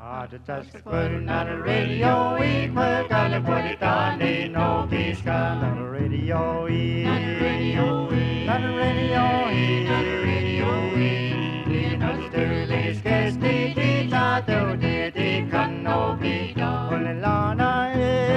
Just putting on the radio, we put on the put it on, they know this kind of radio, not the radio, not the radio, not the radio, we know the early sketch, they not do, they can no be done. Only Lana,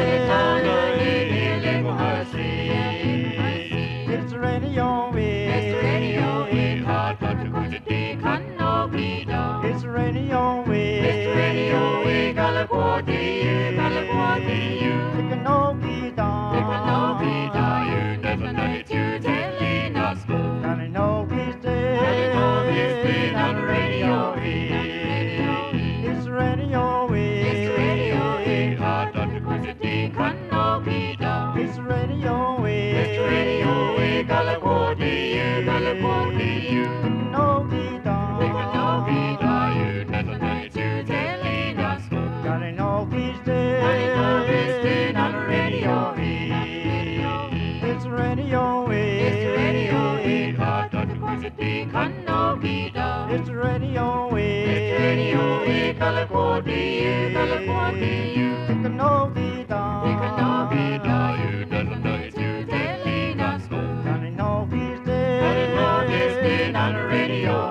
it's radio, it's radio, hard but to go to they can no be done. It's radio, it's radio, we gotta go to you, gotta go to you. They can no be done, they can no be done. You never know it, you telling us go. Gotta know this day, gotta know this day on the radio, it's radio, it's radio, hard but to go to they can no be done. It's radio, it's radio, we gotta go to you, gotta go to you. They can no be done, they can no be done. You never know it, you telling us go. Gotta know this day, gotta know this day on the radio, it's radio, it's radio, hard but to go to they can no be done. It's radio, we gotta go to you, gotta go to you. They can no be done, they can no be done. You never know it, you telling us go. Gotta know this day, gotta know this day on the radio.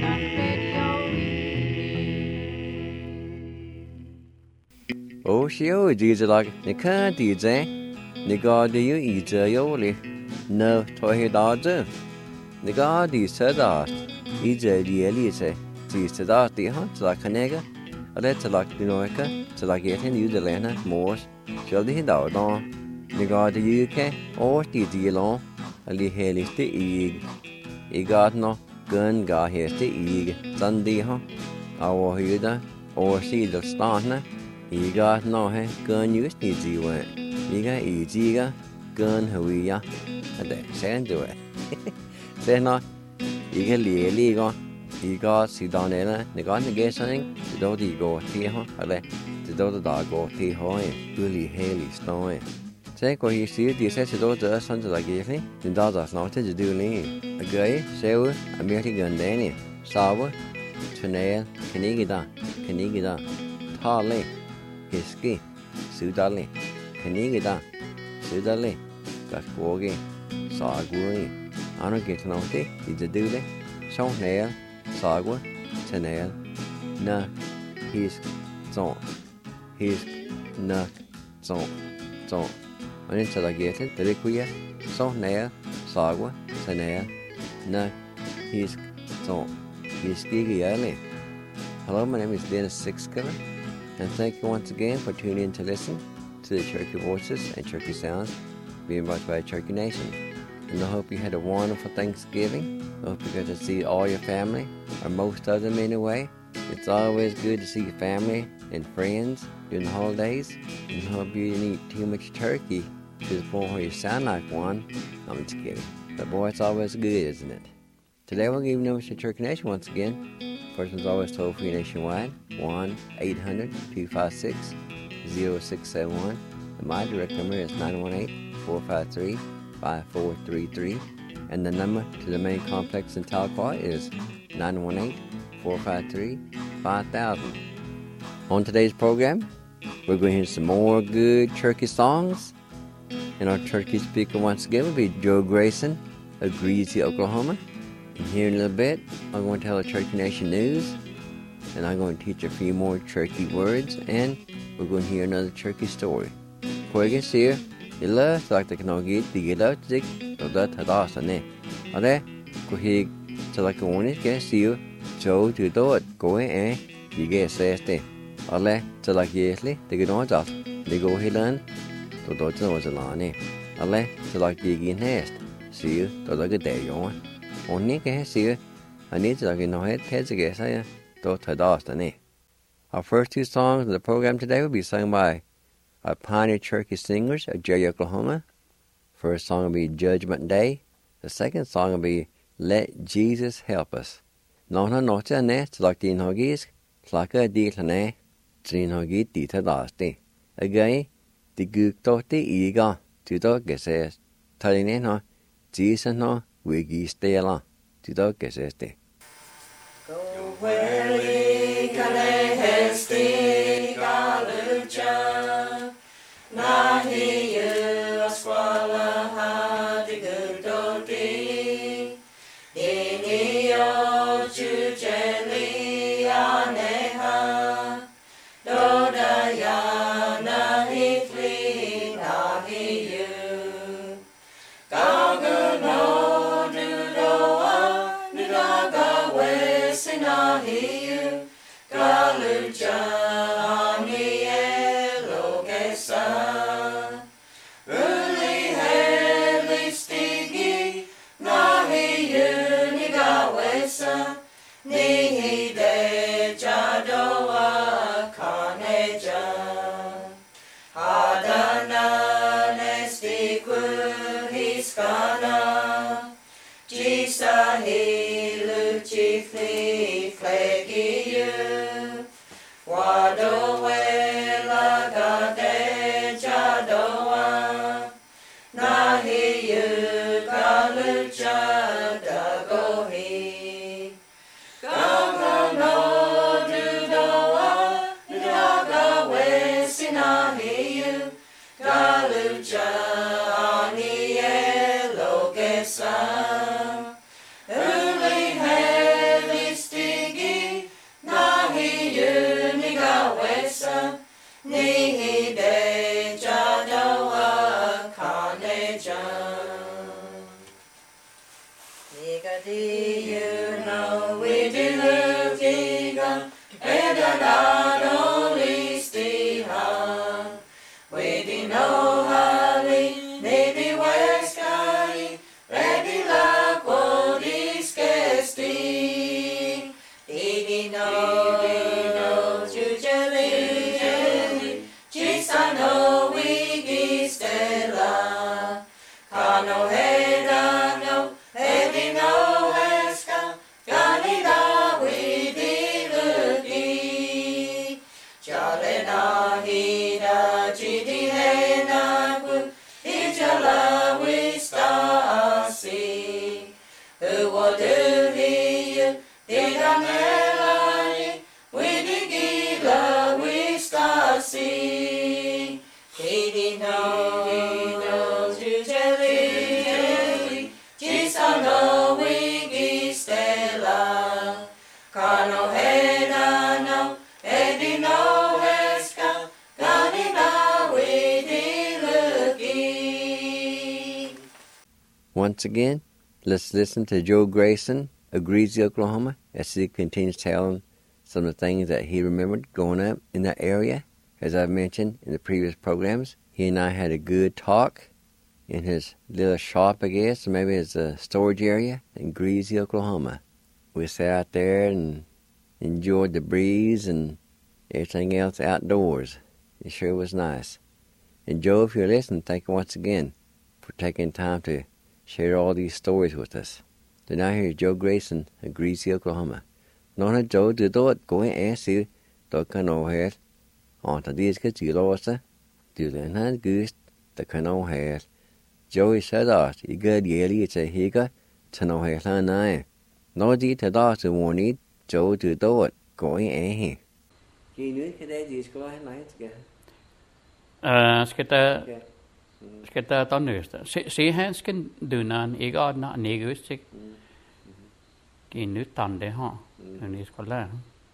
Oshio Dizalag, Nika DJ, Niga de you eat a yoli, no toy dodger. Niga di sadat, eat a dielise, tis sadat the hunt like a nigger, a letter like the Noica, to like getting you the Lena, Morse, shall the dog on. Niga de UK, or the deal, a li helis the egg. E got no gun got here the egg, Sunday, huh? Our Huda, or see the starner. You got no he gun use easy way. You got easy gun who ya. And they send to it. Say no, you get lily go. You got sit down there, they got to get something. The dog go tea, huh? The dog go tea, hoy. Really haily stone. Say, what you see, the says the dog does something like it. The dog does not to do lean. A guy, say, American Danny, sour, Chanel, Canigida, Tarley. Hiski, Sudali, Canigida, Sudali, Gasbogi, Sagui, Anna get no tea, is a duty, so nail, Sagua, Chanel, na, his zone, his nut zone. When it's a get it, the liquid, so nail, Sagua, Chanel, na, his zone, his gigi early. Hello, my name is Dennis Sixcover. And thank you once again for tuning in to listen to the Cherokee Voices and Cherokee Sounds being brought by Cherokee Nation. And I hope you had a wonderful Thanksgiving. I hope you got to see all your family, or most of them anyway. It's always good to see your family and friends during the holidays. And I hope you didn't eat too much turkey, because boy, you sound like one. I'm just kidding. But boy, it's always good, isn't it? Today we'll give you numbers to Cherokee Nation once again. First one's always toll-free nationwide, 1-800-256-0671. And my direct number is 918-453-5433. And the number to the main complex in Tahlequah is 918-453-5000. On today's program, we're going to hear some more good Cherokee songs. And our Cherokee speaker once again will be Joe Grayson of Greasy, Oklahoma. And here in a little bit, I'm going to tell the Cherokee Nation news, and I'm going to teach a few more Cherokee words, and we're going to hear another Cherokee story. Before I get here, you love to like the Kanogit, the Gilot, the Hadasane. Are there? Go here to like a one is get you, so to do it, go in, you get says there. Are there to like yearly, they get on just, they go here learn, to do it was a line. Are there to like the again nest, see you, to like a day on. Only can see I need to get no head against I don't Hadasane. Our first two songs of the program today will be sung by our Pioneer Cherokee Singers of Jerry, Oklahoma. First song will be Judgment Day. The second song will be Let Jesus Help Us. No noche ne like the Hoggies, like a dealane, Trin Hoggy Dita. Again, the Gook Doty Ega, to dog says, telling no, Jesus no, Wiggy Stella, to dog says. Go where we can jeli aneha doda ya na hifli na hiyu gaga no dudoa nudaga wesi na hiyu galuja aniye logesa uli heli stigi na hiyu niga wesa nihi de jadoa kaneja hadana nestiku hiskana jisa hilu chifli flegiyu wado wela gade jadoa nahiyu galuja dagohi gaga no dudoa daga wesi nahiyu galuja aniye logesa uli heli stigi nahiyu niga wesa nihi de jadoa kaneja nigadi you know we do kiga edadado listiha we di no hali maybe weskai ready la quodiskesti Didi no jujeli Chisano wigi stella Kano heda no Hedi no eska Ganida widi lugi Jale na hida Jidi hena gu Ijala wistasi Uwa duhi Didanelai Widigila wistasi Hidi no Jujeli Chisano wigi stella Kano heda no Edi no eska Ganina widi lugi. Once again, let's listen to Joe Grayson of Greasy, Oklahoma, as he continues telling some of the things that he remembered growing up in that area. As I've mentioned in the previous programs, he and I had a good talk in his little shop, I guess, or maybe it's a storage area in Greasy, Oklahoma. We sat out there and enjoyed the breeze and everything else outdoors. It sure was nice. And Joe, if you're listening, thank you once again for taking time to share all these stories with us. So now here's Joe Grayson of Greasy, Oklahoma. Nói Joe từ tốt của em sư tôi có nói hết. On to these kids you lost to the hand goose the canoe has. Joey said us, you good yearly it's a higa to know his son I. No did to that to warn it, Joe to do it, going here. You knew that these go ahead nights Ska ta nyst. Se hensken dunan I god na negustik. Ki nyttan det ha. Ni ska lära.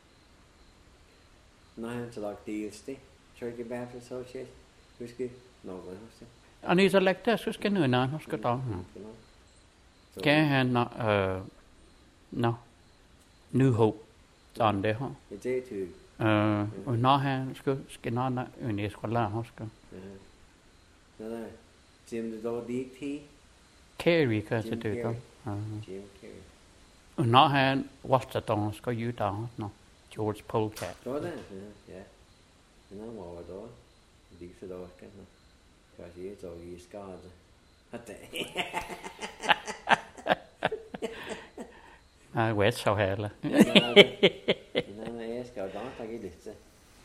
Nej, så lagt det Church Baptist Association. Husker någon hos. Ani så läkta så ska nu na ska ta. Kan han no. New Hope tan det ha. Det tu. Och na han ska na ni ska lära ha ska. Nej. Jim the dog DT. Carry ka så du då. Jim Carrey. Och na han Washington ska ju ta no. George Polecat. Då det. Ja. Nå var då. Det så då kan man. Kanske är så I skada. Att det. Vet så heller. Nej, jag ska då ta lite.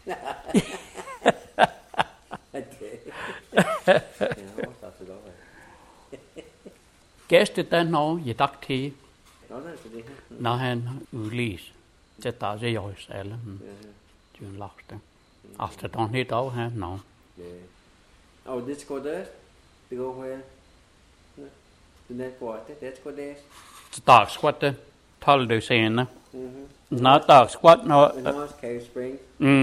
Gæstet den nå I dag til, når han udlis. Det der er jo også alle. Det er en lagte. Alt det der helt af her nå. Oh, this go there? To go where? The net water, that's go there? Så der skvatte 12 døg senere. Not dog squat, no. North Cave Spring.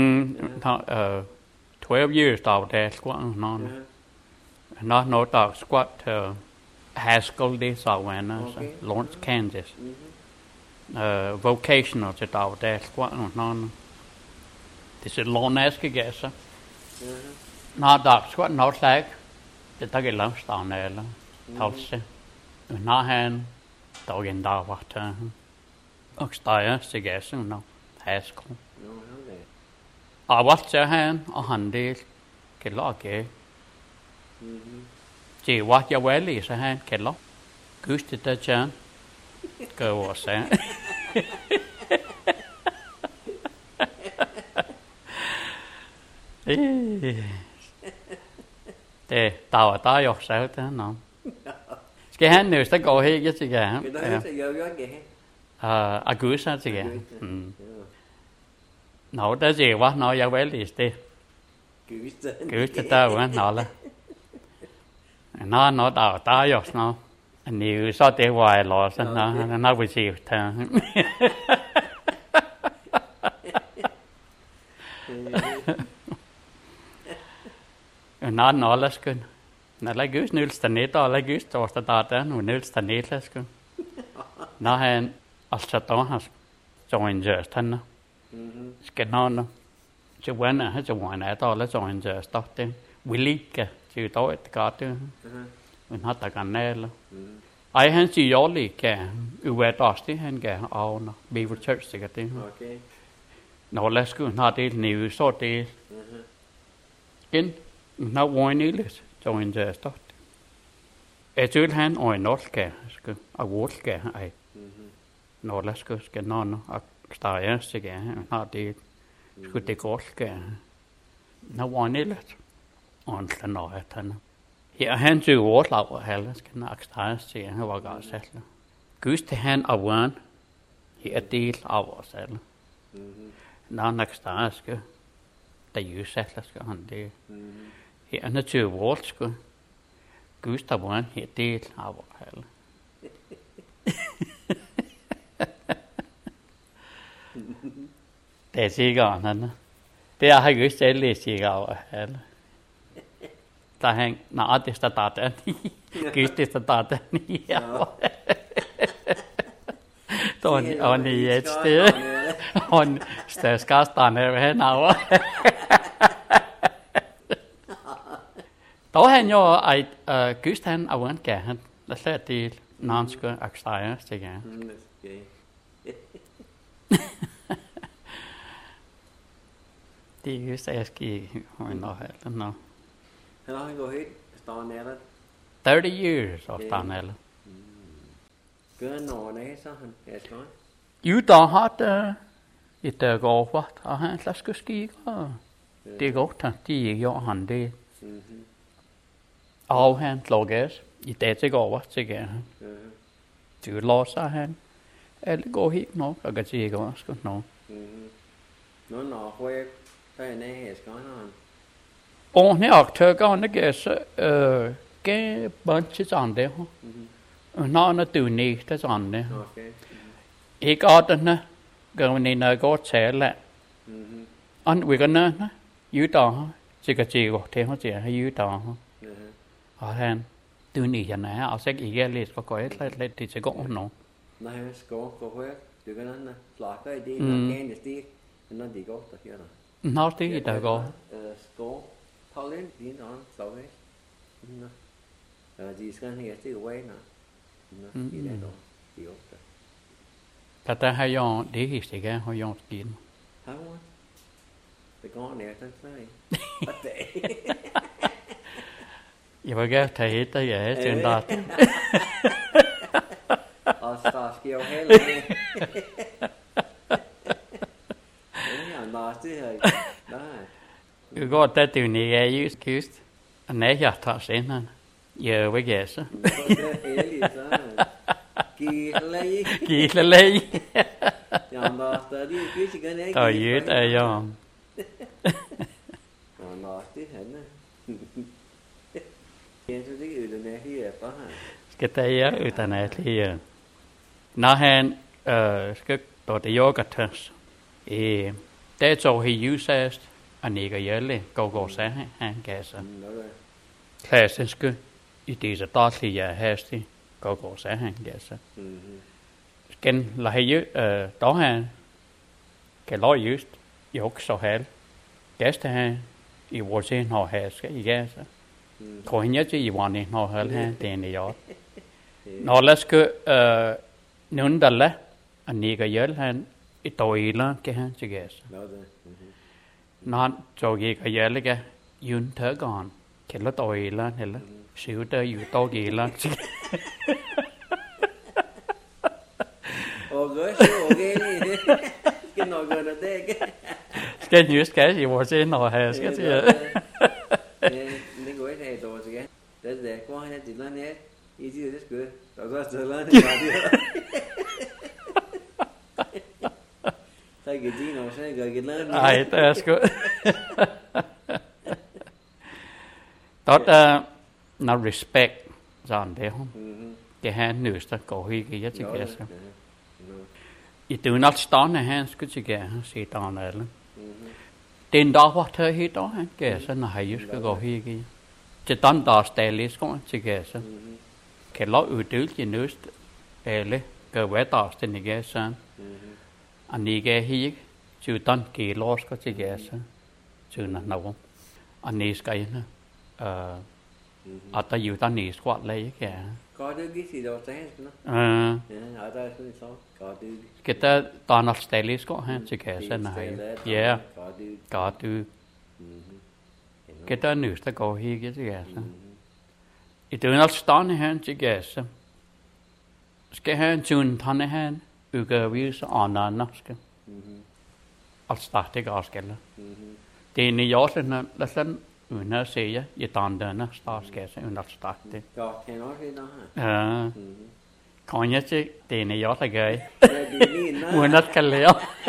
12 years out there squat, no. Not no dog squat, Haskell days out when, Lawrence, Kansas. Vocational to out there squat, no. This is long as I guess. Not dog squat, no slag. Det tager jeg langt down eller talse. Nå han dog en dag var der. Og steger sig gassen nå. Hasko. Og hvad så han og han det kan lage. Det hvad jeg vil lige så han kan lage. Gust det der gør også. Det der jo så det nå. Skal han nu så gå helt til gang. Cái đó sẽ vô gió vậy. August til gang. Nå der gì quá nói jeg vel lige det. Gust det der var nå la. Nó der jo nå. Ni så det var lo så nó vil sige ta. Nå la skøn. Nå la gus nulsta ned og la gus torsdag der nu nulsta ned la skøn. Nå han altså der har join just han. Skal nå. Så wanna har så wanna der la join just der. Willige til dog et godt. Men har der kan ned. Ej han siger jo lige uværdostig han gav af når Beaver Church sikkert det. Okay. Nå la skøn har det nu så det. Igen. Nå voinilis join just der. Etul han og norska skal og wolska ej. Nå la skal nå og stager sig han har det skulle det gorska. Nå voinilis. Og så nå at han. Her han til ordlag halv skal nok stager sig han var godt selv. Gust han og wan. Her del af os alle. Nå nok stager skal der jo selv skal han det. Her natur volsko. Gustav var en helt del af vores halv. Det er sikkert han. Det har jeg ikke selv læst sikkert af halv. Der han nej det står der ni. Gustav det står der ni. Don on i et sted. On stærskasterne han over. Då han jo Gust han og han gav han. Der slet det nanske aksager til gang. Det er just jeg skal have noget her. Nå. Han har gået helt stående 30 years of stående. Gør noget af så han er skøn. Jo der har det et der går godt og han skal ske og det går godt. Det gjorde han det. Og han logges i dag til over til gang. Du låser han. Eller går helt nok og kan sige godt skal nå. Nå hvor er det her skal han. Og her aktørerne gæs gav bunches andre. Nå når du nægter sådan. Ikke ordene går ni når går tale. Og vi kan nødne. Jo der sikkert sige godt til ham siger jo der. Og han du nægter nær og så ikke læs og går lidt det til går nå. Nej skår går højt. Du kan nødne slakker i det når kan det stik. Når det går der her. Nå det der går. Skår Pauline din on så væk. De skal her til vej nå. Nå det er dog. Det er Der har jo det helt sikkert har jo sket. Har du? Det går ned den flag. Jeg vil gerne tage et af jer til en dag. Og så skal jeg jo heller ikke. Det er nasty her. Nej. Det går der det ikke er just kyst. Og nej jeg tager senere. Jeg vil gerne så. Det er heldigt så. Gilelej. Ja, nasty det er ikke gerne ikke. Der er et af jer. Og nasty henne. Jeg synes ikke uden er her bare. Skal tage jer uden at lige. Når han skal då det yoga törs. Det så he uses aniga yelle go sa han gasa. Klassen sku i disse daglige hasti go sa han gasa. Gen la he då han kan lo just i også hal. Gasta han i vores har haska i gasa. Kohinja i vani har hal han den i år. Nå laske nundalla aniga yelle han i toila ke han til gasa. Nó cho gì cái giờ cái yun thở còn cái nó tội là thế là xíu tới yêu to gì là okay cái nói gần là thế cái news cái gì mà sẽ nói hết cái gì nên gọi thế tôi cái để qua hết thì nó nè easy this good đó là giờ là Thay cái gì nó sẽ gọi cái lớn. Ai thế sku. Đó nó respect dọn thế không? Cái hand nữ ta có huy cái gì cái sao? Ít từ nó start này hand cứ chỉ cái sĩ tao này luôn. Tên đó hoặc thời hi đó hand cái sao nó hay just cái có huy cái. Chỉ tao đó stylist cũng chỉ cái sao? Cái lọ ưu tú chỉ nữ ele cái vẽ đó tên cái sao? Anh đi cái hi chú tan kỳ lót có chỉ cái sao? Chú nó nào? Anh đi cái nữa. Ở tại yêu ta nỉ squat lấy cái có đứa cái gì đâu thế nó ở đây không sao có đứa cái ta toàn là stylist có ha chỉ cái sao này yeah có đứa cái ta nữ ta có hi cái gì cái sao ít từ nó start này ha chỉ cái sao cái ha chun thằng này ha cái views on nó cái ở start cái cái là thì này gió sen là sen nó sẽ ya y tan đó nó start cái sẽ nó start đấy có thế nó thế đó còn nhớ chứ tiền này gió là ghê muốn nó cái léo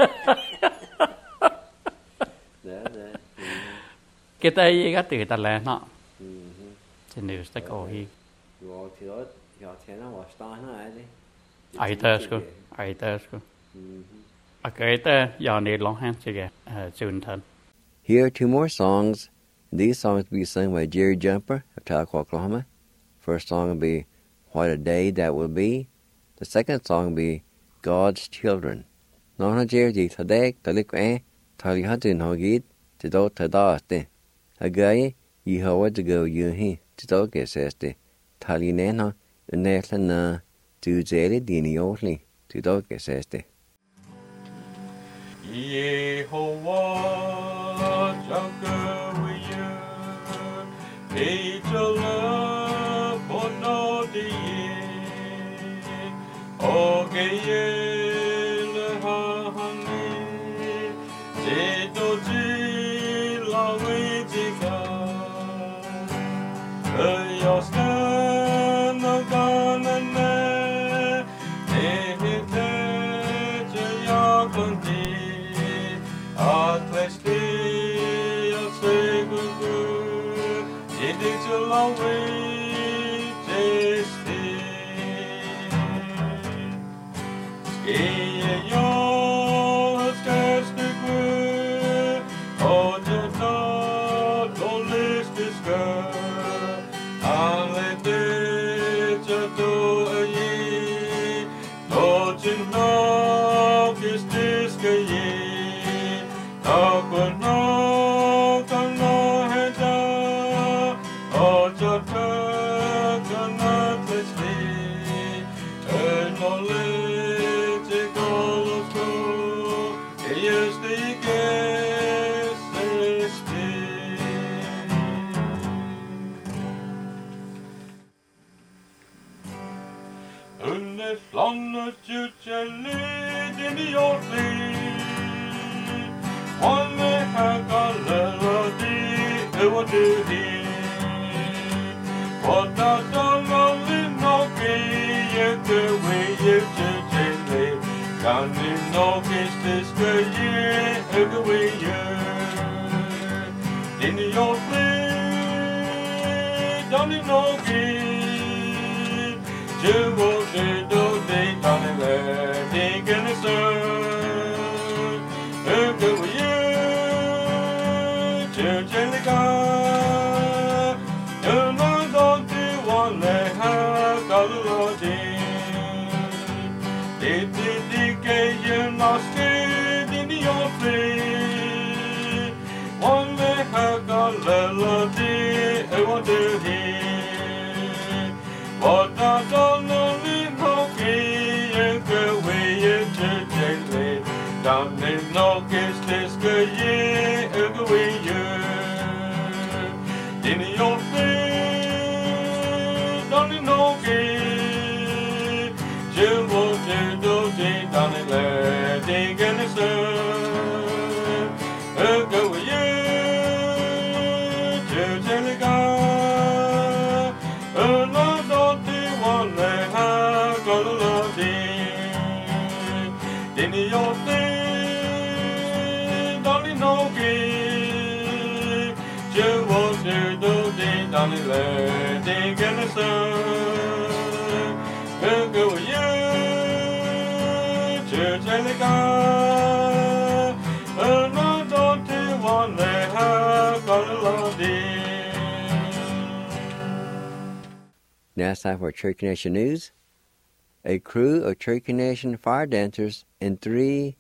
cái tay cái từ ta lên nó thì nếu sẽ có gì rồi thì đó thế nó start nó ai đấy ai ta sku cái ta giờ này long hand chứ cái chun thân. Here are two more songs. These songs will be sung by Jerry Jumper of Tahlequah, Oklahoma. First song will be What a Day That Will Be. The second song will be God's Children. Nó Jerry gì thật đấy, thật lịch quẽ, thật lịch hát trình hồi gít, thì đâu thật đó tê. Ở gái, yi hầu ở gầu yu hi, thì đâu kể sẽ tê. Thật lịch nè nó, nè là nà, từ dễ lý đi ni ổ li, thì đâu kể sẽ tê. Yehovah, He to love for no day. O gayel hahani, te to ji la witika. Yosna no ganane, te te yakunti, atlesti yosegu. It's a long way to stay. Stay your scarce the good. Oh, just not don't list this girl. I'll let it do a ye. Don't you know this ye? Talk or no, come no head down. Oh, just cannot stay. No let it go through. Yes, they guess they stay. Under flannet future lead in the old thing. One have got melody, what do he? What the lonely no you the way you change can't you know this year every way you in your play don't you know you will do they can't they gonna serve go with you, Angelica. You know don't you want to have got a lot in. You're not scared in your face. One day I got a melody I want to hear. But I don't know you go away to gently. Down in no kiss this good year away you. In your face, down in no kiss. You will do down in there, dig in the sun. Go with you to Angelica. In your thing, darling, no key. You was here, do day, darling, dig in the sun. Go with you to Angelica. No, don't you want to have got a lot in. Now it's time for Cherokee Nation News. A crew of Cherokee Nation fire dancers and 3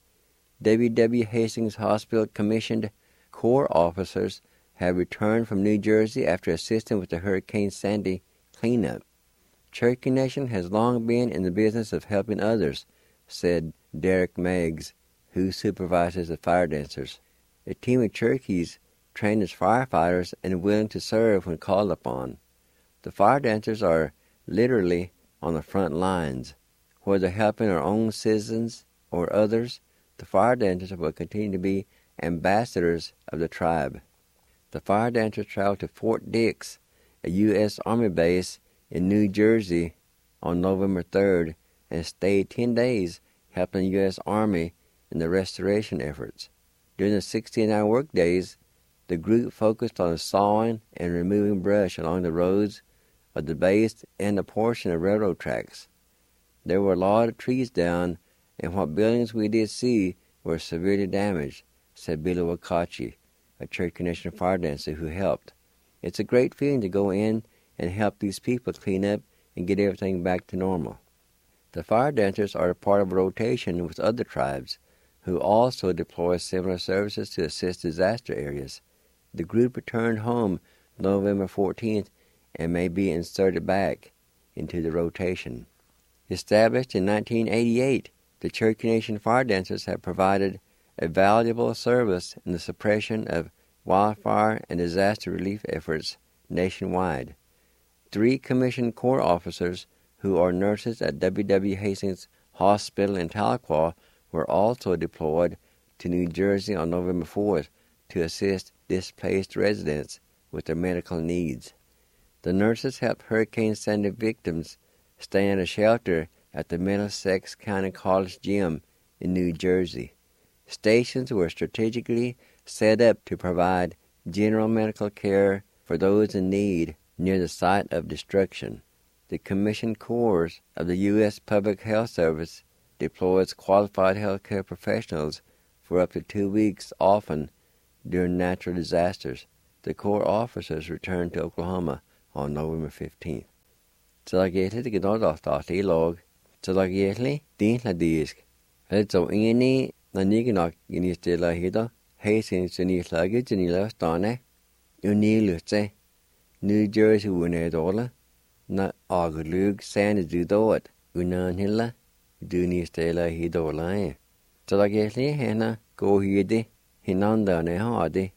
W.W. Hastings Hospital commissioned Corps officers have returned from New Jersey after assisting with the Hurricane Sandy cleanup. Cherokee Nation has long been in the business of helping others, said Derek Meggs, who supervises the fire dancers. A team of Cherokees trained as firefighters and willing to serve when called upon. The fire dancers are literally on the front lines. Whether helping our own citizens or others, the fire dancers will continue to be ambassadors of the tribe. The fire dancers traveled to Fort Dix, a U.S. Army base in New Jersey, on November 3rd and stayed 10 days helping the U.S. Army in the restoration efforts. During the 16-hour workdays, the group focused on sawing and removing brush along the roads of the base and a portion of railroad tracks. There were a lot of trees down, and what buildings we did see were severely damaged, said Billy Wakachi, a Cherokee Nation fire dancer who helped. It's a great feeling to go in and help these people clean up and get everything back to normal. The fire dancers are a part of a rotation with other tribes, who also deploy similar services to assist disaster areas. The group returned home November 14th and may be inserted back into the rotation. Established in 1988, the Cherokee Nation fire dancers have provided a valuable service in the suppression of wildfire and disaster relief efforts nationwide. 3 commissioned Corps officers who are nurses at W.W. Hastings Hospital in Tahlequah were also deployed to New Jersey on November 4th to assist displaced residents with their medical needs. The nurses helped Hurricane Sandy victims stay in a shelter at the Middlesex County College Gym in New Jersey. Stations were strategically set up to provide general medical care for those in need near the site of destruction. The commissioned corps of the U.S. Public Health Service deploys qualified healthcare professionals for up to 2 weeks often during natural disasters. The Corps officers returned to Oklahoma on November 15th. Tsalagétli de Gnodaltáti log, Tsalagétli Dintla Disk. So any Naniginok Inistilla Hida, Hastings Inistlaga Janila Stane, Unilutse, New Jersey Winedola, Na Aglug San Dudot, Unanhilla, Dunistella Hidola. Tsalagétli Hena go hidi, Hinanda Nehadi,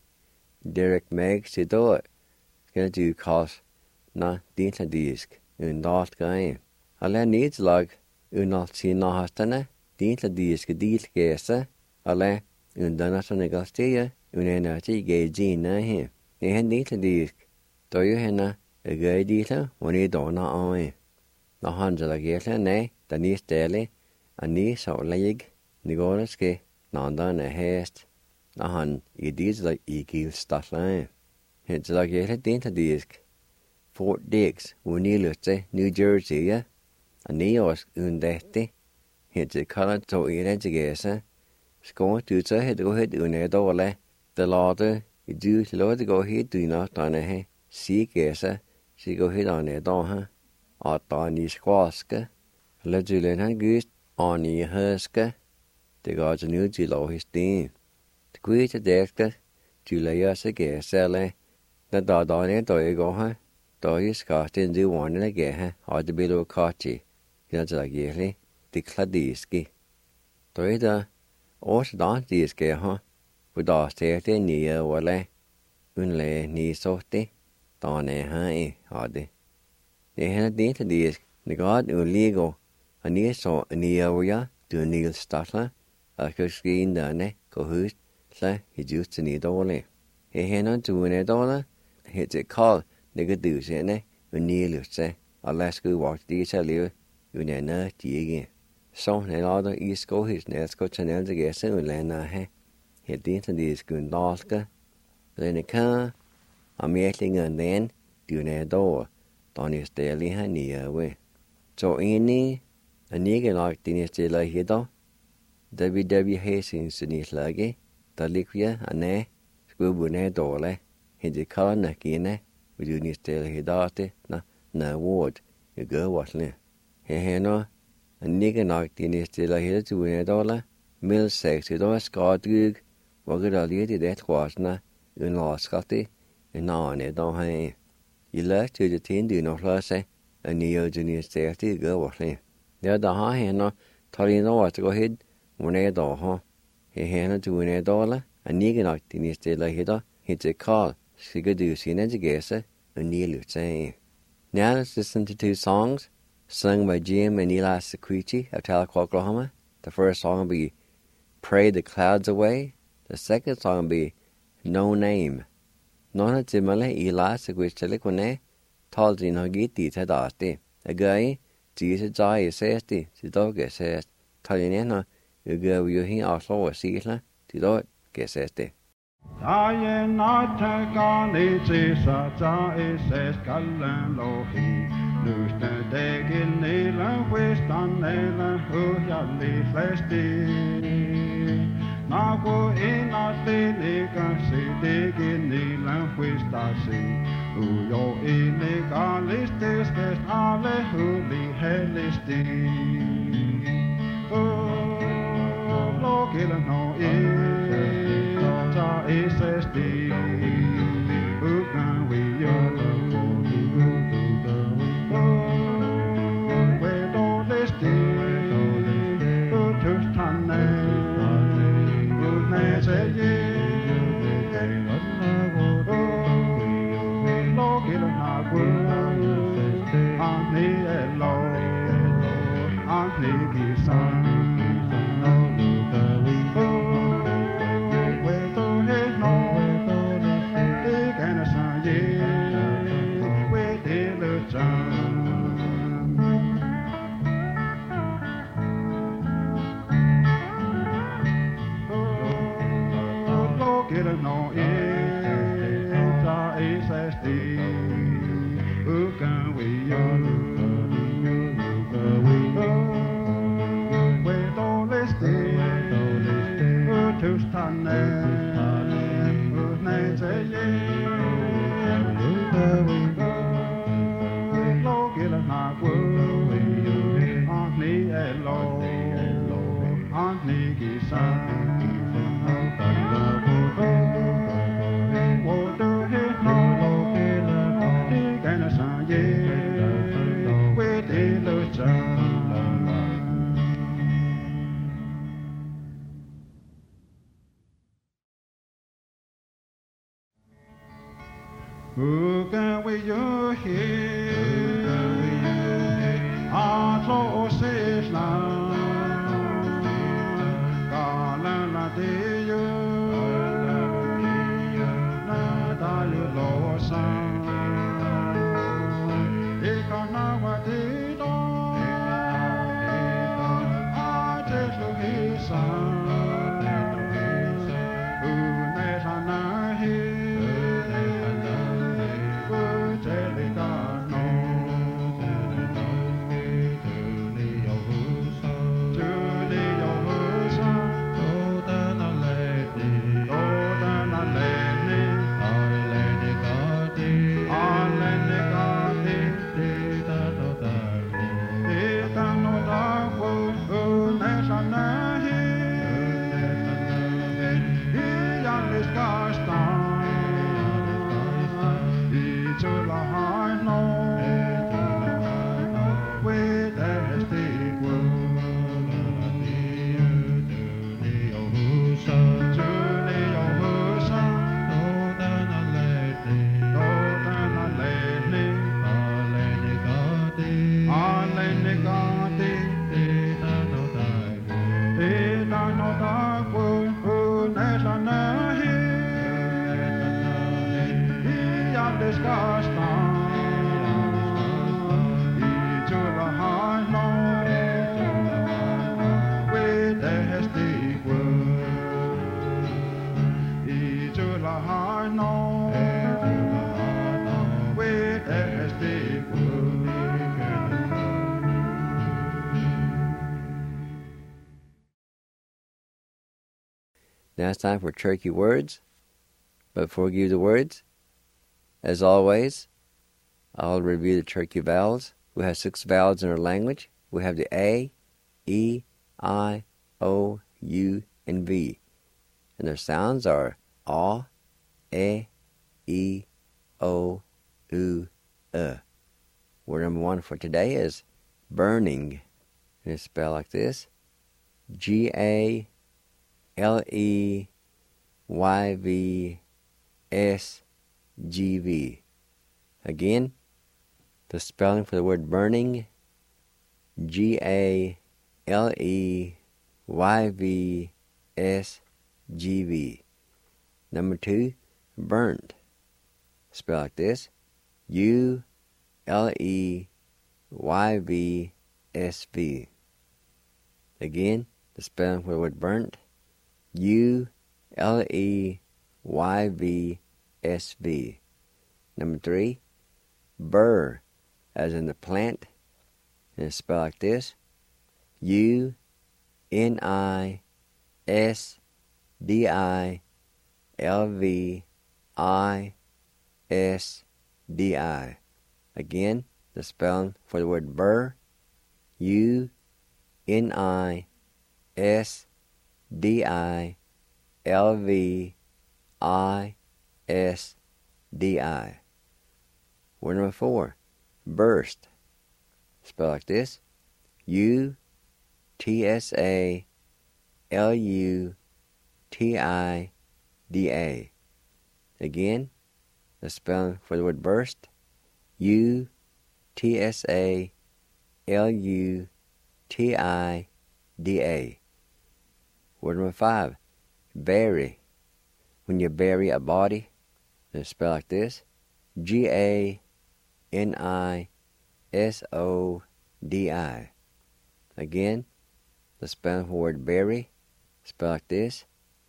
Derek Meggs Sidot, Gonna do cause na Dintla Disk. Undalt gae. Alle nidslag unalt sina hastane, dintla diske dilgese, alle undanatane gastie, unenati ge gina he. Ehen dintla disk, doyu hena, a gay dita, wani dona awe. Na hanjala gesle ne, da nis deli, a nis au leg, nigolaske, nanda ne hest. Na han idizla igil statlae. Hensla gesle dintla disk. Fort Dix, Winilutse, New Jersey, a Neos undete, hence a color to irregigesa, Skål du så hæt gå hæt unæ dårlig. Det lade i du lade gå hæt du nøgterne her. Sigæse, sig gå hæt unæ dårlig. Og der ni skvaske. Lad du løn han gyst, og ni høske. Det går til nu til lov i sten. Det kunne ikke dække, du lader sig gæse eller. Når der er der i går her. Der er skarten du ordentligt gæ her, og det bliver kvartig. Det er der gældelig. Det kladiske. Der er der også der det skal ha. For der står det nye overle. Unle ni sorte. Der er her i har det. Det er det til det. Det går uligo. Og ni så ni over du Niels Stadler. Og kan ske ind der gå højt. Så i just til ni dårlig. Her hænder du en dårlig. Her til kold. Det kan du se og ni løse. Og lad os gå vagt det til livet. Unænder de ikke. Så når der i skohisen elsker til nælte gæse udlænder her. Helt det til det skøn dalske. Lænne kan. Og mærklingen den. Du nær dår. Der er stærlig her nede. Så enig. Og ikke nok dine stiller hitter. Da vi har sin snitlægge. Der ligger jeg og nær. Skubber nær dårlig. Hente kalder gene. Vil du nye stille hitter det. Nå vort. Jeg gør varsle. Her hænder. Og ikke nok dine stiller hele turen dollar. Meld 60 år skadryg. Hvor der lidt i det kvartene. En låskatte. En anden dag her. I lagt til det tænde nok løse. Og nye dine stille gør varsle. Der har hænder. Tager en år til gå hen. Hvor er der her. Her hænder turen dollar. Og ikke nok dine stiller hitter. Hente Karl. Skal du sine til gæse. Og nye løse. Now let's listen to two songs sung by Jim and Eli Sequici of Tahlequah, Oklahoma. The first song will be Pray the Clouds Away. The second song will be No Name. Nona Timale Eli Sequici Tahlequah Taldi no Giti Tadasti. A guy, Jesus Jai Sesti, Tidoga says, Talinena, you go you hear our slow seasla, Tidot Gesesti. I not take on it is such a says Callan Lohi. Lose the day in Nila, West on Nila, who yali flesti. Now go in a Liga, see dig in Nila, West I see. Who yo in Liga list is best, alle who be hellisti. Oh, look at no in. Is a stay, who can we where don't they stay? Who just turn who needs a year? Look at our world, and the Lord, and the Son. Who can we you hear? Our close is now. Galana de you, na dalu losa. Ikana wadido, ajesu hisa. Unesa nahi. No Now it's time for Turkey Words. But before we give you the words, as always, I'll review the Turkey vowels. We have 6 vowels in our language. We have the A, E, I, O, U, and V. And their sounds are A, E, O, U, Word number 1 for today is burning. And it's spelled like this: G-A-L-E-Y-V-S-G-V. Again, the spelling for the word burning: G-A-L-E-Y-V-S-G-V. Number 2, burnt. Spelled like this: U-L-E-Y-V-S-V. Again, the spelling for the word burnt: U-L-E-Y-V-S-V. Number 3, burr, as in the plant, and it's spelled like this: U-N-I-S-D-I-L-V-I-S-D-I. Again, the spelling for the word burr: U-N-I-S-D-I-L-V-I-S-D-I. Word number 4, burst. Spelled like this: U-T-S-A-L-U-T-I-D-A. Again, the spelling for the word burst: U-T-S-A-L-U-T-I-D-A. Word number 5, bury. When you bury a body, it's spelled like this: G-A-N-I-S-O-D-I. Again, the spelling for the word bury, spelled like this: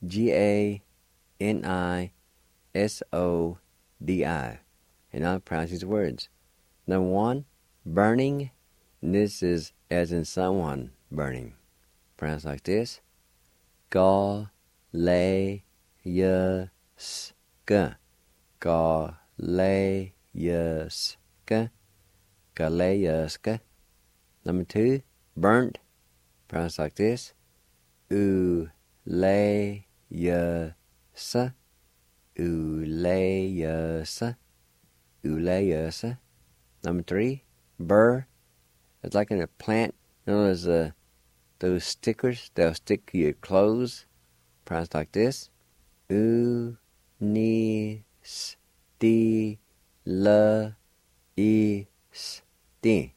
G-A-N-I-S-O-D-I. And I'll pronounce these words. Number 1, burning. And this is as in someone burning. Pronounced like this: Ga-le-ya-s-ka. Ga-le-ya-s-ka. Ga-le-ya-s-ka. Number 2, burnt. Pronounced like this: U-le-ya-sa. U-le-ya-sa. U-le-ya-sa. Number 3, burr. It's like in a plant. You know those stickers that'll stick to your clothes? Pronounced like this: U-ni-sti-la-is-ti.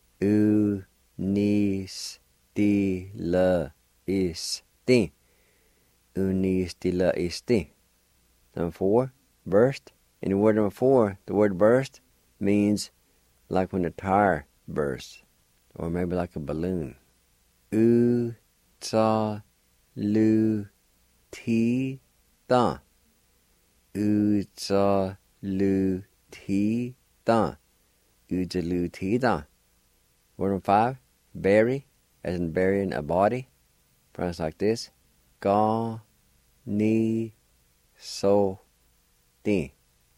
U-ni-sti-la-is-ti. U-ni-sti-la-is-ti. Number 4, burst. In the word number 4, the word burst means like when a tire bursts, or maybe like a balloon. U-ta-lu-ti-ta. U-ta-lu-ti-ta. U-ta-lu-ti-ta. Word number 5, bury, as in burying a body. Pronounced like this: Ga-ni-so-ti.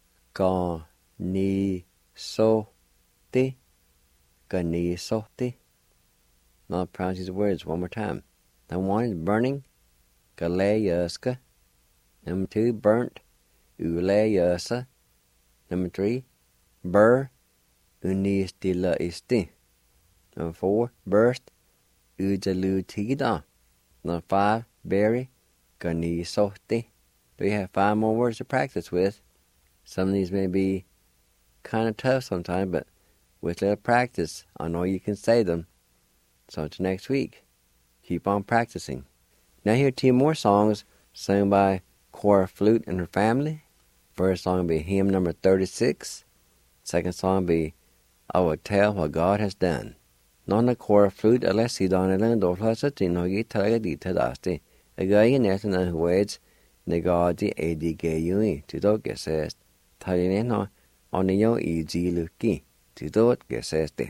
Ga-ni-so-ti. Ga-ni-so-ti. Now I'll pronounce these words one more time. Number 1 is burning: Ga-le-ya-ska. Number 2, burnt: U-le-ya-sa. Number 3, burr: U-ni-sti-la-is-ti. Number 4, burst: U-ta-lu-ti-da. Number 5, bury: Ga-ni-so-ti. We have 5 more words to practice with. Some of these may be kind of tough sometimes, but with a little practice, I know you can say them. So until next week, keep on practicing. Now here are 2 more songs sung by Cora Flute and her family. First song will be hymn number 36. Second song will be I Will Tell What God Has Done. Non core flute unless he done a land of us at in Hogi Taragadi Tadasti. A guy in Ethan words, Negadi ADGUE, to dog says, Talino on your easy looky, to dog says the.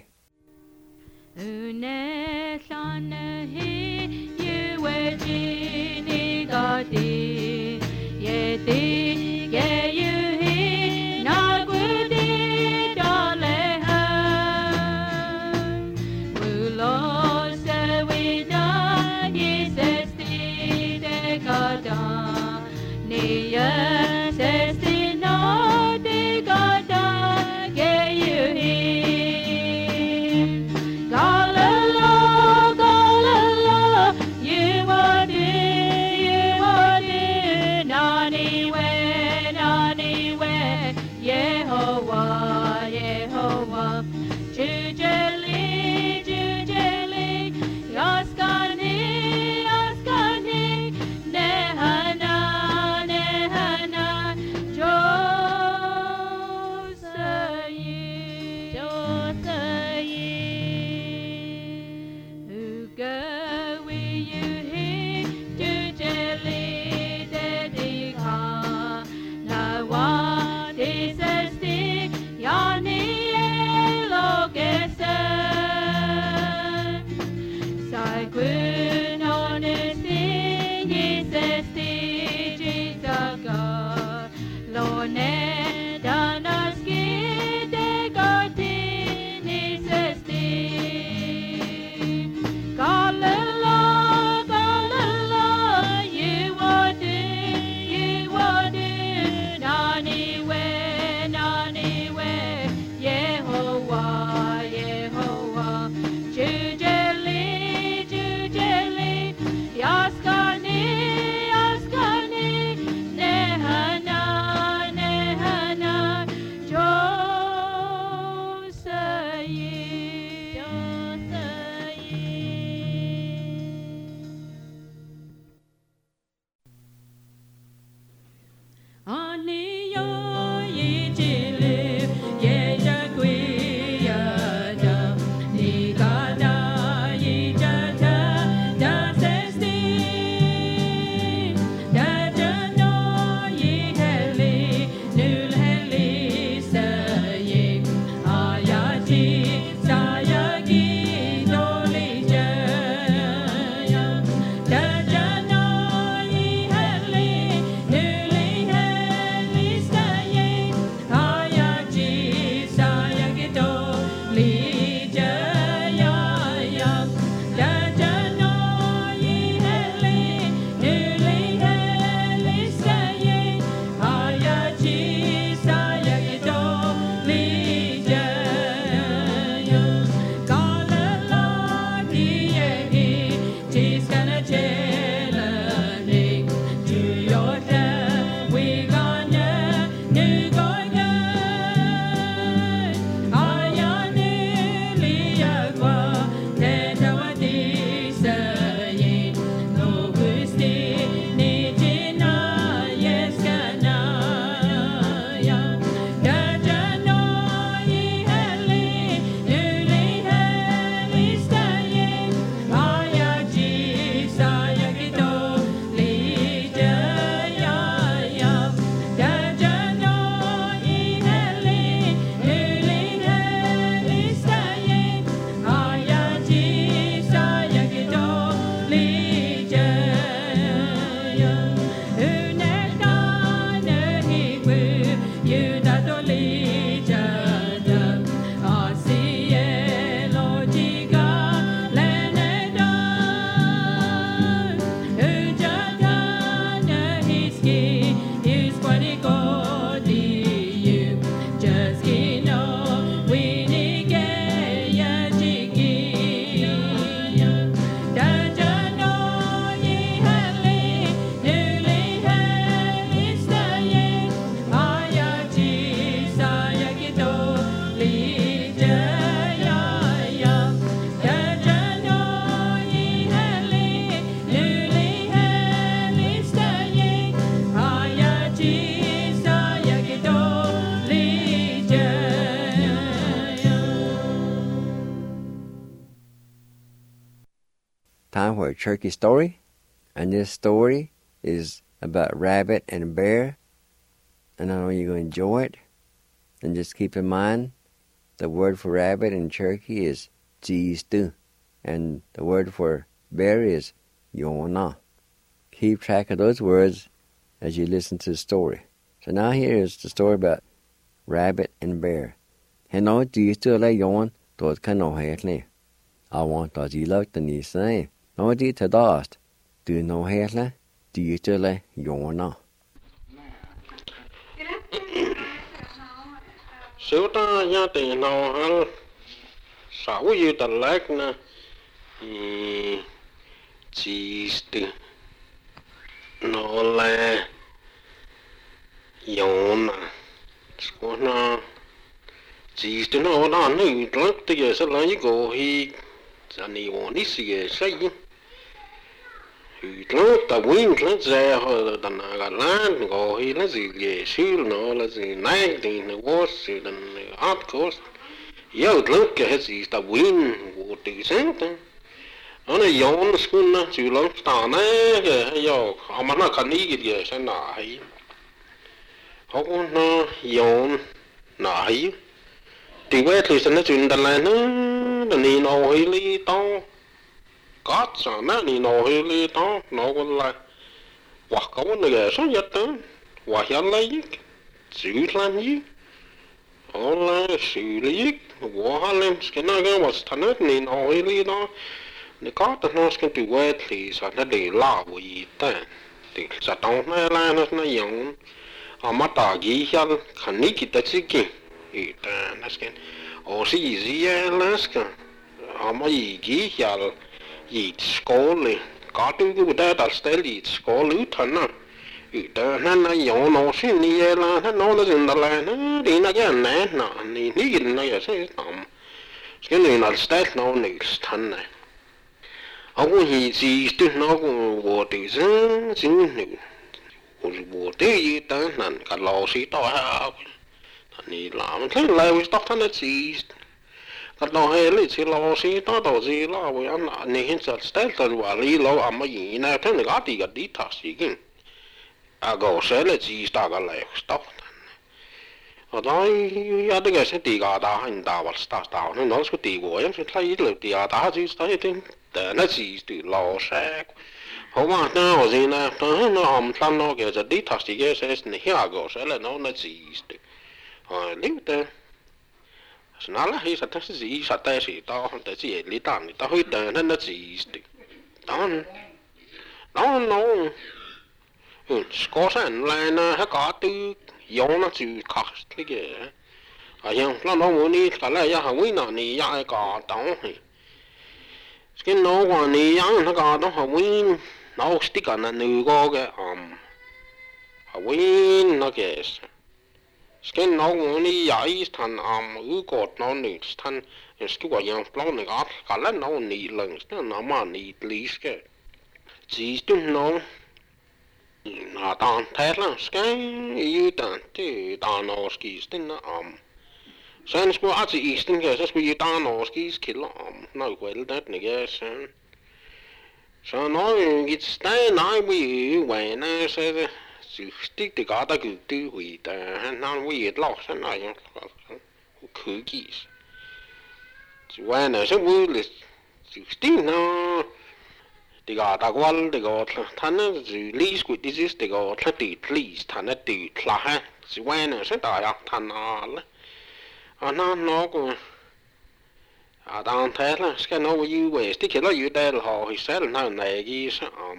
Cherokee story, and this story is about rabbit and bear, and I know you're going to enjoy it. And just keep in mind, the word for rabbit in Cherokee is Jistu, and the word for bear is Yona. Keep track of those words as you listen to the story. So now here is the story about rabbit and bear. He nói Jistu là Yon, tụt cái nô hết nè. I want to see like the niece name. Nói đi tới đó, từ nô hết là Jistu là Yona. Nếu ta gia đình nào hắn sáu như tờ lách nè chỉ từ nó là dọn nè của nó chỉ từ nó là nó lắc từ giờ sẽ lấy cái hi giờ này bọn đi xì xây lắc ta win lắc ra hồi ta nào cả lan gọi hi là gì về xíu nó là gì này thì nó có sự đàn art course yêu lắc cái gì ta win của tự sáng ta nó này dọn school nó chịu lắm ta này cái yêu mà nó cần ý cái gì sẽ nãy họ cũng nó dọn nãy thì quét thì sẽ nó chuyện đàn này nó đàn nó hi li to có sao nè ni nó hơi to nó còn là hoặc có vấn đề số nhất đó hoặc hiện lấy xử làm gì họ là xử lý của họ làm cái nào cái mà thành hết ni nó hơi đó nếu có thì nó sẽ tự quét thì sẽ nó để lao gì ta thì sẽ trong này là nó dùng họ mất ta gì hết khẩn ní kita chỉ kì thì ta nó sẽ ở gì là cái họ mới gì hết i skole có tôi cứ bữa đó style i skole utan na utan na jag nå sin ni eller han nå det ända la na det är ju nej na ni na jag säger tam ska ni na style nå ni stan na och hi ji du nå gå det sen nu och gå det ju där nan kan lås i då här ni la men kan la vi starta na sist cái đó hay là chỉ lo xí đó đồ gì lo với anh này hiện giờ style từ và lý lo à mấy gì này thế này cái đi thắc gì kinh à go sẽ là gì ta cái này stop ở đó ya cái sẽ đi cái đó hành đạo và start đạo nó nói số đi của em sẽ thấy là đi à đó gì tới thế để nó gì từ lo sẽ không mà nó gì nè nó hầm thăn nó cái đi thắc gì cái sẽ này ya go sẽ là nó gì lính thế snarare hi sa tasi zi sa tasi ta han tasi li tan ta hui ta na zi sti tan no sko san la na ha ka tu yo na chu ka sti ge a yang la no mo ni ka la ya ha wi na ni ya ka ta hi skin no wa ni yang na ka ta ha wi no sti ka na nu go ge ha wi na ge skin nó muốn đi giải thành ứ cột nó nỉ thành cái quả yang plau này cả là nó nỉ lần nó mà nỉ lý cái chỉ nó là tan thế là cái như tan thì tan nó ski nó sen sko at i stin cái så skulle tan nó ski kill nó quên det này cái sen så nó ít stay này bị vậy nè sẽ stick the gata good do we and now we lost and I cookies when I said we list 16 no the gata wall the got tan the least with this is the got 30 please tan at the cla so when I said I tan all no go I don't tell us can know you way stick it you there how he said now này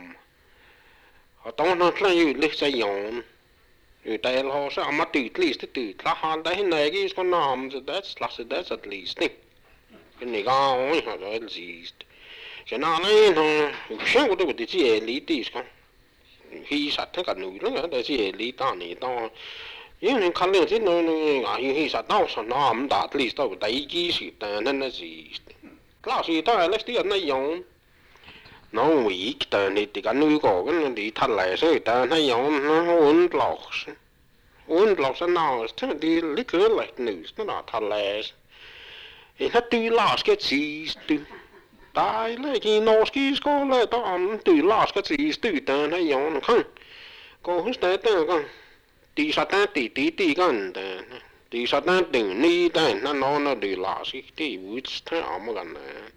họ tông nó là như lịch sử dụng người ta họ sẽ mà tự lý là họ đấy này cái con nằm thì that's at least cái này cái họ nói gì cái nào này nó xem cái cái gì lý tí con khi sát thế cả núi nó cái gì lý ta này ta nhưng nên khăn lên chứ nó khi sát đâu sao nó không đạt lý đâu đấy cái gì ta nên là gì là gì ta là cái này dùng nó weak ta này thì cái nuôi có cái đi thật lại rồi ta hay giống nó uốn lọc sao nào thế đi lấy cái lại nữ nó thật lại thì nó tuy là cái gì tuy tai le ki norski skole ta am tu las ka si stu ta na yon kan ko hus ta ta kan ti sa ta ti kan ta ti sa ta ting ni ta na no no du las ti wits ta am kan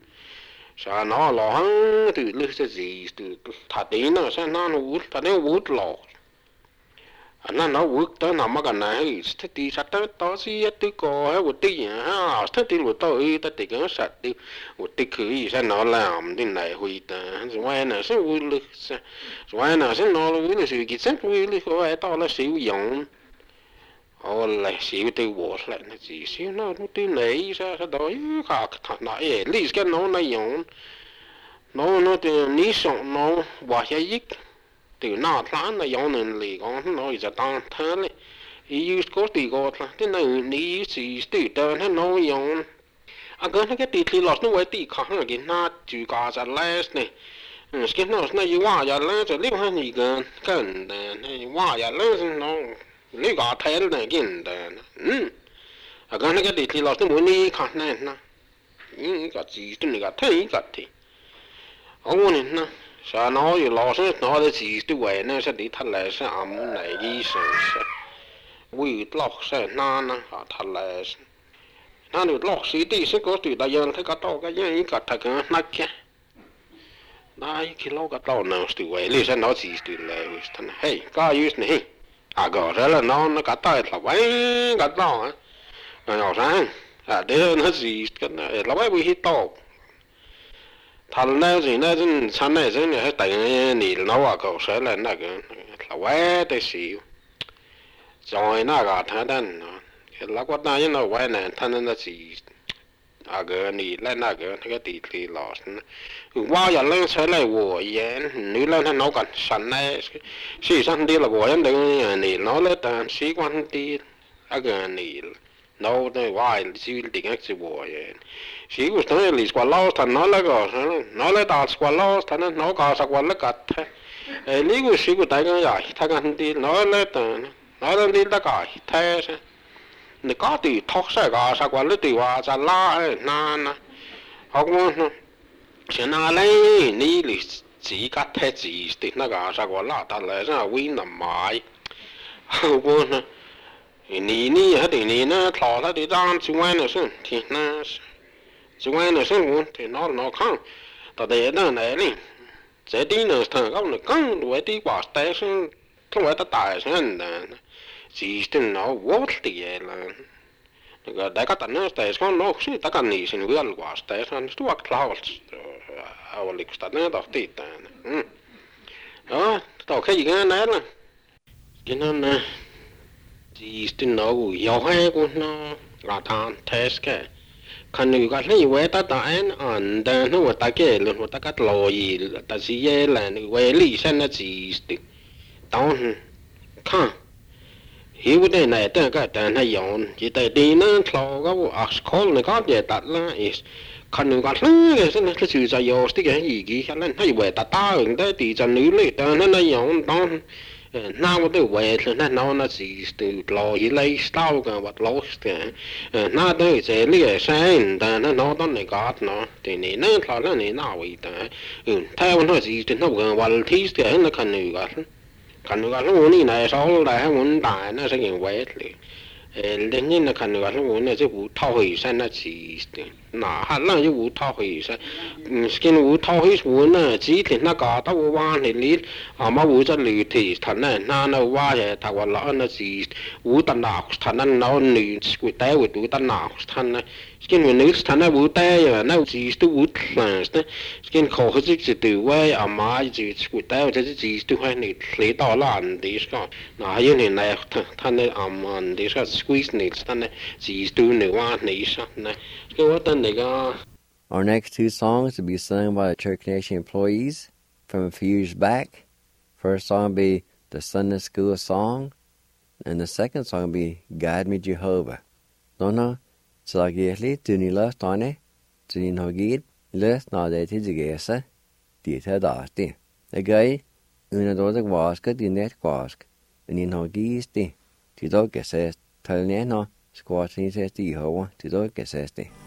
sa nó lo hăng từ lúc sẽ gì từ thà tí nó sẽ nó vút thà nếu vút lo anh nó vút tới nằm mà cái này thế thì sao tới đó xí tới có hay một tí à thế thì một tôi tới thì cái sạch đi một tí cứ sẽ nó làm thế này huy ta rồi nó sẽ vui lực rồi nó sẽ nó vui là sự kiện sẽ vui lực rồi đó là sử dụng lại xíu từ bộ lại là gì xíu nó từ này ra đó khác thằng này lý cái nó dùng nó từ ní sống nó bỏ cái ít từ nào thằng nó dùng nên lì con nó giờ tăng thế này ý có từ có là thế này ní gì từ đó nó dùng cái từ thì lọt nó với từ khác là cái nó chủ cả ra less này cái nó như hoa ra less rồi liên quan gì gần này hoa ra less nó nếu có thấy là cái này, cái này thì là cái muốn đi khát này na, cái gì thì người thấy cái thì, ông này na, sao nóอยู่รอซึ่งnó là gì thì vậy na sẽ đi thật là sẽ ẩm này đi sẽ, vui lọc sẽ na thật là, na được lọc xí thì sẽ có từ đại dương thấy cái to cái gì cái thật cái nát kia, này cái lâu cái to nào thì vậy, lý sẽ nó gì thì là thằng hey cái gì này gọi ra là nó cả tay là vậy cả to nhỏ sáng để nó gì cái này là vậy bị to thằng này gì này chân sáng này chân này tại nỉ nó cậu sẽ là vậy để xíu rồi nó cả thằng đó là quát này nó vậy này thằng nó gì cái nỉ lên cái tí lọt qua giờ lên sẽ lại vua yên nếu lên nó còn sẵn này sĩ sẵn đi là vua yên đừng nỉ nó lên tàn sĩ quan đi cái nỉ nó đây vài sĩ định ác sĩ vua yên sĩ của nó là quả lâu thằng nó là nó là đào quả lâu thằng nó có sắc quả là cắt lý của sĩ của đại cái gì thằng đi nó lên tàn nó lên đi là cái thế nó có từ thóc sẽ có sắc quả là từ hoa ra lá na học nó现在嘞，你哩自家睇自的那个啥个拉达来啥为难买，好不呢？你还得你呢，淘他的当就玩的是，天那是，就玩的是我天那看，到底那来哩，这地呢他搞那更为的话，但是他为的大声的，自的那我的了。大家tänne sitä no siitä kannisin vielä vasta ja sanon tuo klaus oliko sitä näitä tiitään joo tao cái gì cái này là cái nó siis nó yêu hay của nó là thằng test cái khăn người cái này về ta anh anh ta nó ta cái luôn ta cái lôi ta chỉ về là về lý sinh là gì tao khăn hiểu cái này ta cái tên hay dùng chỉ tại đi nó thầu cái call này có gì đặt là khăn người cái này cái sự giải yêu cái gì cái này hay về ta ứng tới thì cho nữ lấy ta nó dùng đó nào cái về thì nó chỉ từ lo gì lấy sao cái vật lo cái nào tới sẽ lấy sáng ta nó đó này có nó thì này nó thầu là này nào vậy ta theo nó chỉ thì nó gần vật thi cái nó khăn người cái nó muốn này sau này muốn đại nó sẽ hiện vậy lên như là khăn nó muốn là cái vụ thao hủy sang nó chỉ nã hạt là cái vụ thao hủy sang cái vụ thao hủy muốn là chỉ thì nó có tao qua thì lý mà vụ cho lì thì thằng này nó qua thì thằng qua lỡ nó chỉ vụ tận nào thằng nó lì quỷ té quỷ tụi tận nào thằng này cái người nữ thằng này vụ té rồi nó chỉ tu vụ là cái khổ hết chỉ từ quay mà chỉ quỷ té rồi chỉ tu hay này lấy tao là anh đi sao nã như này thằng này anh đi sao squeeze này thằng này chỉ tu này qua này sao này cái what the nigga. Our next two songs will be sung by the Church Nation employees from a few years back. First song will be the Sunday School song, and the second song will be Guide Me Jehovah. Donna, so I get it to the last on it, to the Nogid, last not that is a guess, dita dasti. The guy, una doza waska, the net wask, and in Nogis, the dog guesses, tell no, squatting says the Jehovah, the dog guesses.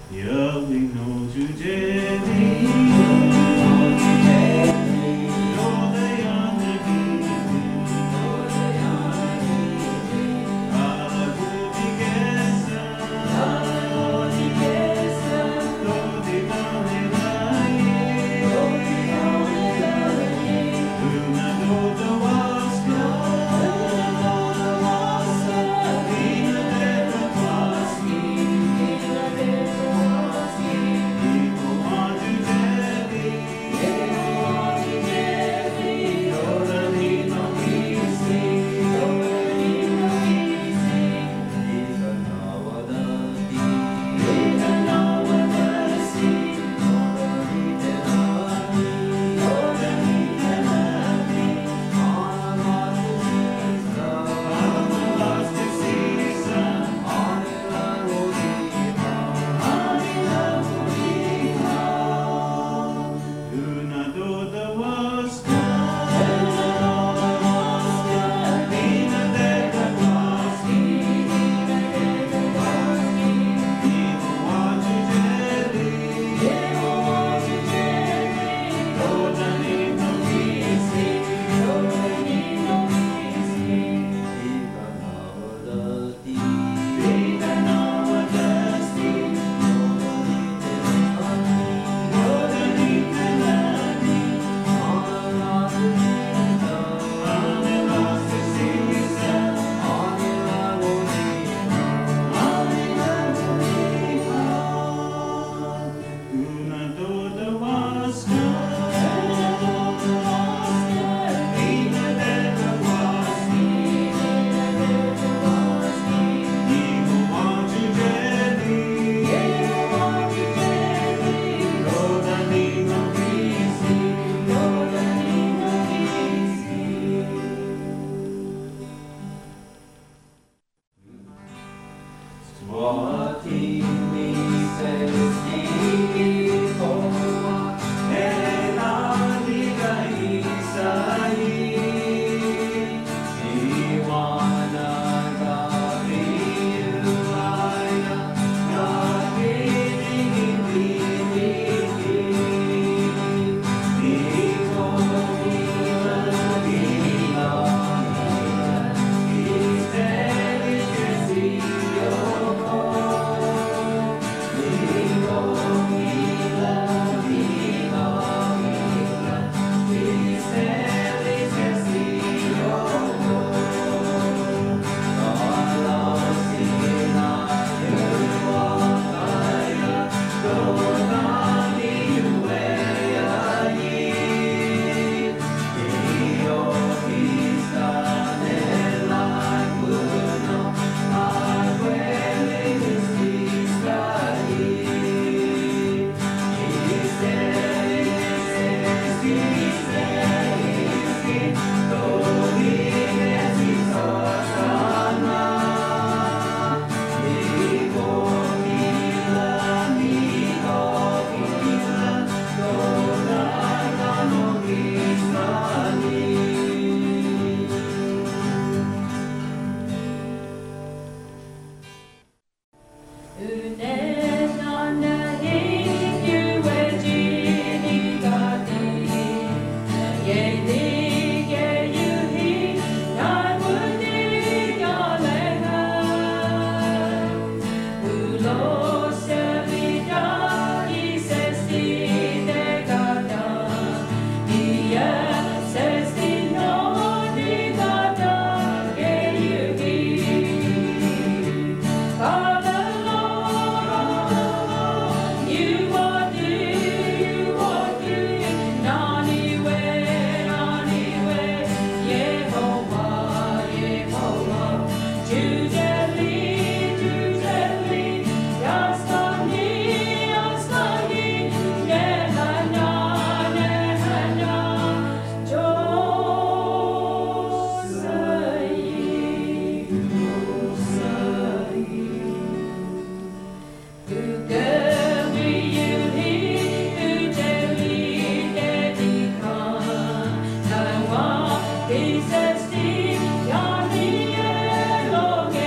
He says,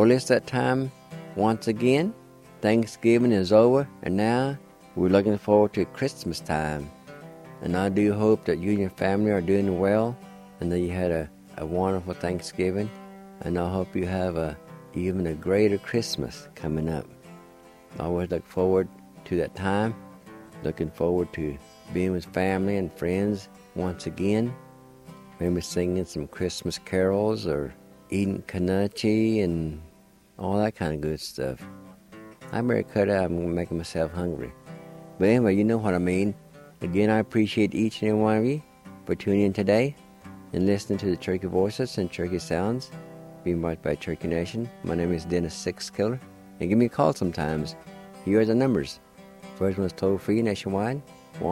Well, it's that time once again. Thanksgiving is over, and now we're looking forward to Christmas time. And I do hope that you and your family are doing well, and that you had a wonderful Thanksgiving. And I hope you have even a greater Christmas coming up. I always look forward to that time, looking forward to being with family and friends once again, maybe singing some Christmas carols or eating kanachi and all that kind of good stuff. I better cut out. I'm making myself hungry. But anyway, you know what I mean. Again, I appreciate each and every one of you for tuning in today and listening to the Cherokee Voices and Cherokee Sounds being brought by Cherokee Nation. My name is Dennis Sixkiller. And give me a call sometimes. Here are the numbers. First one is toll-free nationwide,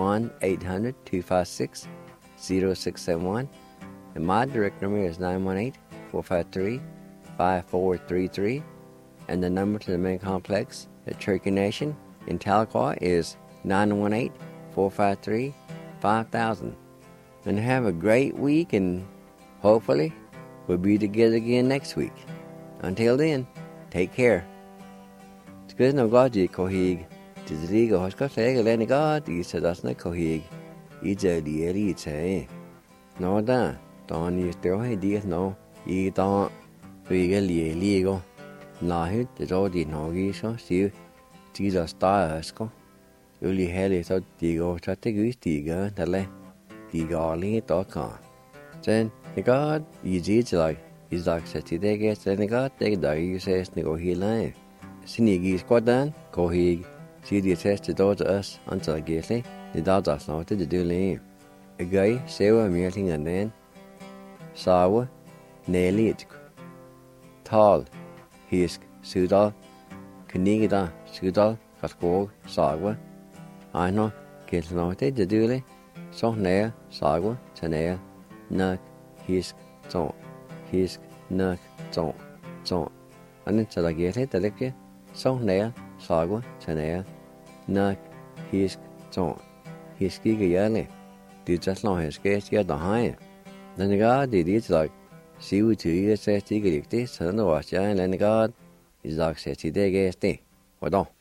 1-800-256-0671. And my direct number is 918-453-5433. And the number to the main complex at Cherokee Nation in Tahlequah is 918-453-5000. And have a great week, and hopefully we'll be together again next week. Until then, take care. It's good no God you kohig. Tizrigo hoska sega leni God isa dasna kohig. Ija dieri itse. No da. Don you still hey dias no. I don viga liego. Nahi the jodi no giso siu. Jesus staasko. Uli heli so digo chategus diga tale. Digali toka. Then the God is like said today gets the God take the you says nego healing. Sinigi squadan, kohig, see the test to do to us until I get the dog us not to do lame. A guy, sewa meeting and then sawa, nail it. Tall, hisk, sudal, knigida, sudal, kaskog, sagwa. I know, get not to do le. So nair, sagwa, tanair, nuck, hisk, ton, hisk, nuck, ton. And until I get it, the liquor. So nair, sagwa, tanair, nuck, hisk, ton. Hiskiga yale. Did just long his case get the high. Then the God did it like, see what 2 years says, Tigger, this, and the wash, and then the God is like, says, he did guess, what on?